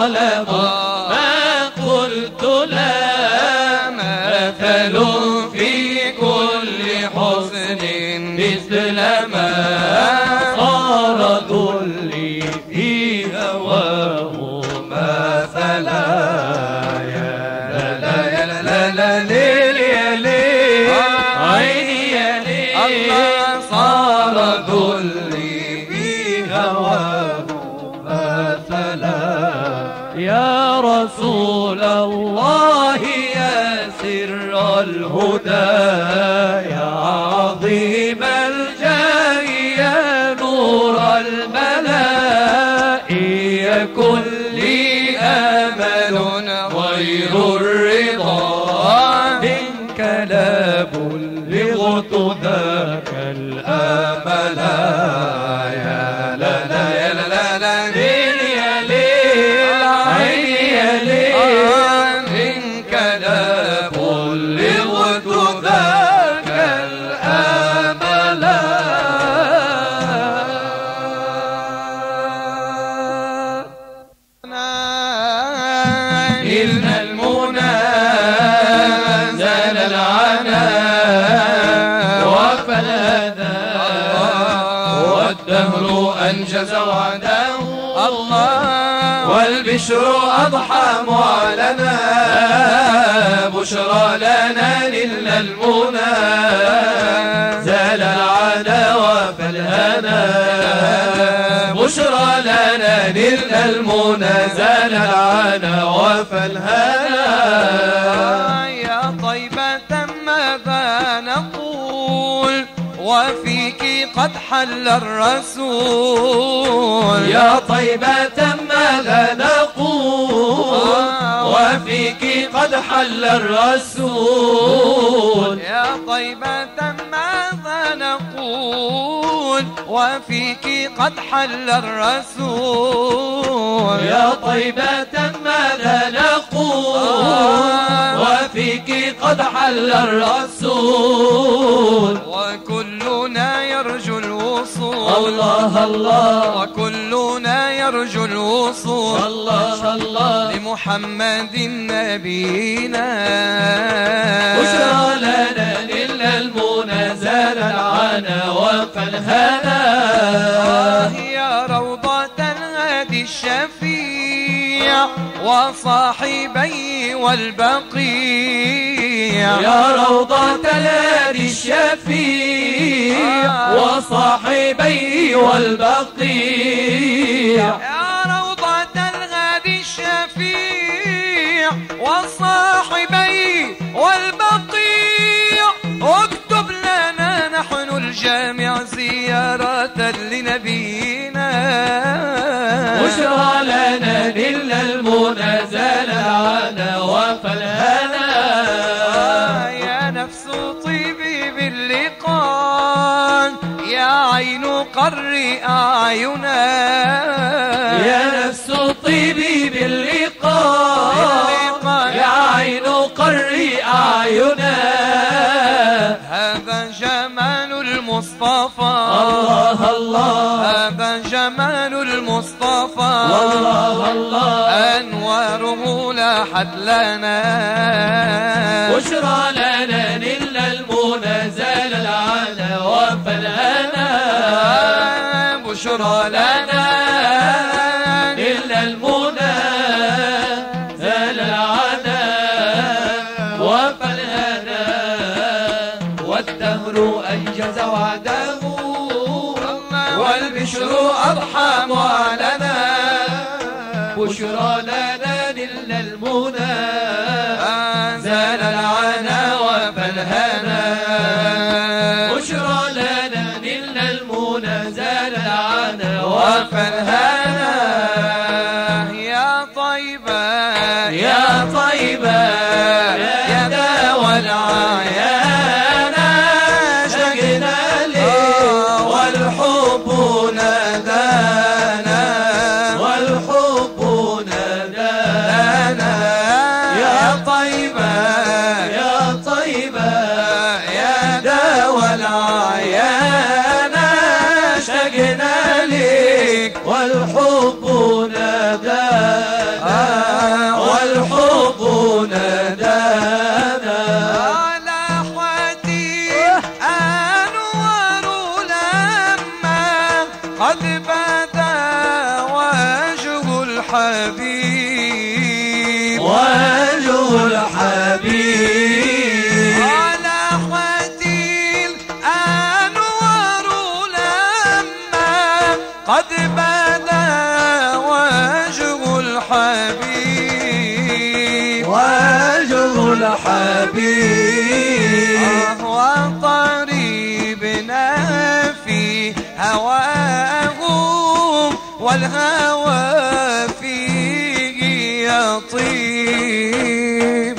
ظلم ما قلت لا مثل في كل حسن مثل ما صار ذلي في هواه مثلا يا لا يا لا لا ليل يا ليل عيني يا ليل صار ذلي في هواه مثلا يا رسول الله يا سر الهدى يا عظيم الجاه يا نور الملاء يكن لي آمل غير الرضا منك لا بلغت ذاك الآمل يا لا لا يا لا لا ليل يا ليل عيني يا ليل منك لا بلغت ذاك الآمل إلنا المنى زال العنا وفى الأذى والدهر أنجز وعده الله والبشر أضحى معلنا بشرى لنا نلنا المنى زال العنا وفى الهنا بشرى لنا نلنا المنى زال العنا وفى الهنا يا طيبة ماذا نقول وفيك قد حل الرسول يا طيبة ماذا نقول وفيك قد حل الرسول يا طيبة ماذا نقول وفيك قد حل الرسول يا طيبة ماذا نقول وفيك قد حل الرسول وكلنا يرجو الوصول الله الله وكلنا يرجو الوصول الله الله لمحمد نبينا بشرى لنا نلنا المنى زال العنا وفى الهنا يا روضة الهادي الشفيع وصاحبي والبقيع يا روضة الهادي الشفيع وصاحبي والبقيع يا روضة الهادي الشفيع وصاحبي والبقيع اكتب لنا نحن الجامع زيارة لنبينا بشرى لنا نلنا المنى زال العنا وفى الهنا يا نفس طيبي باللقاء يا عين قري أعينا يا نفس طيبي باللقاء يا عين قري أعينا هذا جمال المصطفى الله الله هذا جمال المصطفى الله الله أنواره لاحت لنا بشرى لنا نلنا المنى زال العنا وفى الهنا بشرى لنا نلنا المنى زال العنا وفى الهنا والدهر أنجز وعده والبشر أضحى معلنا بشرى لنا نلنا المنى زال العنا وفى الهنا بشرى لنا نلنا المنى زال العنا وفى الهنا يا طيبة يا طيبة يا داوى العيان شقنا لي والحب نادانا والحب نادانا يا طيبة يا طيبة يا داوى العيان شقنا لي والحب نادانا ندانا على حديث أنور لما قد بدا وجه الحبيب وجه الحبيب على حديث أنور لما قد بدا وجه الحبيب وجه الحبيب وقريبنا في هواه والهوى فيه يطيب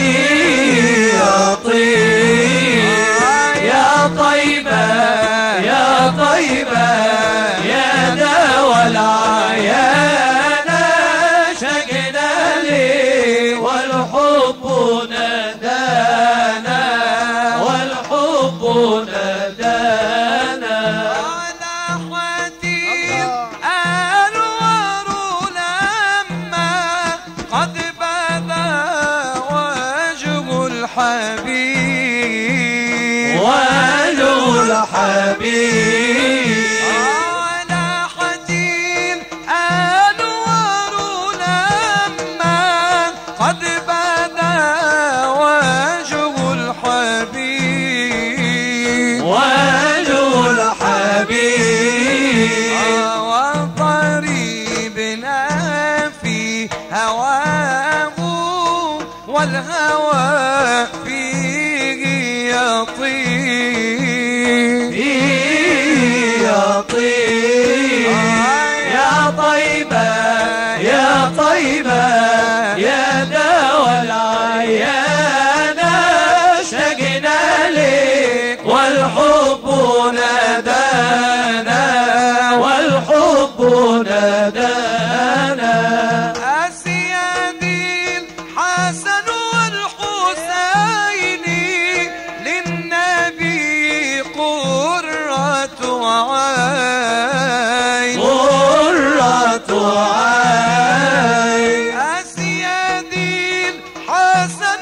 يطيب يا طيبة يا طيبة يا دوا العيان شقنا لي والحب ندانا والحب ندانا على حديث أنور لما قد بدا وجه الحبيب وجه الحبيب على حديث أنور لما قد بدا وجه الحبيب وجه الحبيب وقريبنا في هواه والهوى فيه يطيب يطيب يا طيبة يا طيبة يا دوا العيان اشتقنا لك والحب ندانا والحب ندانا أسيادي الحسن والحسين للنبي قرة عين قرة عين أسيادي الحسن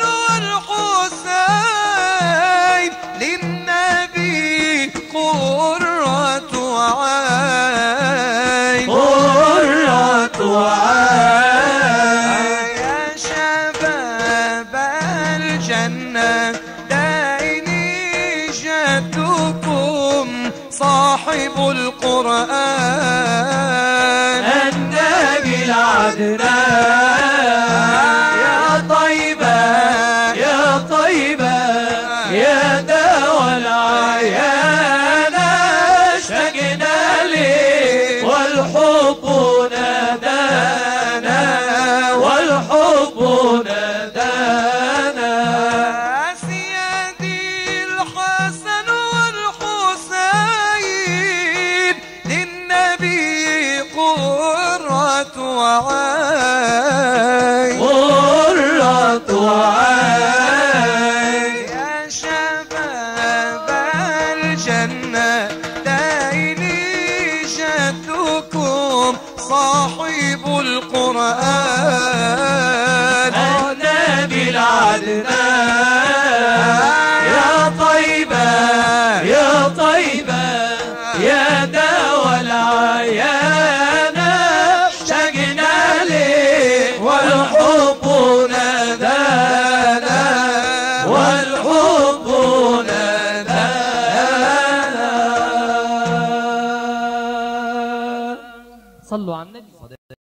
والحسين للنبي قرة عين قرة عين يا شباب الجنة دائني جدكم صاحب القرآن النبي العدنان يا طيبة يا طيبة يا دوا العيان اشتقنا لك والحب ندانا والحب ندانا سيدي الحسن والحسين للنبي قرة عين قرة عين يا شباب الجنة دائني جدكم صاحب القرآن النبي العدنان يا طيبة يا طيبة يا دوا العيان اشتقنا لك والحب ندانا والحب ندانا صلوا على النبي.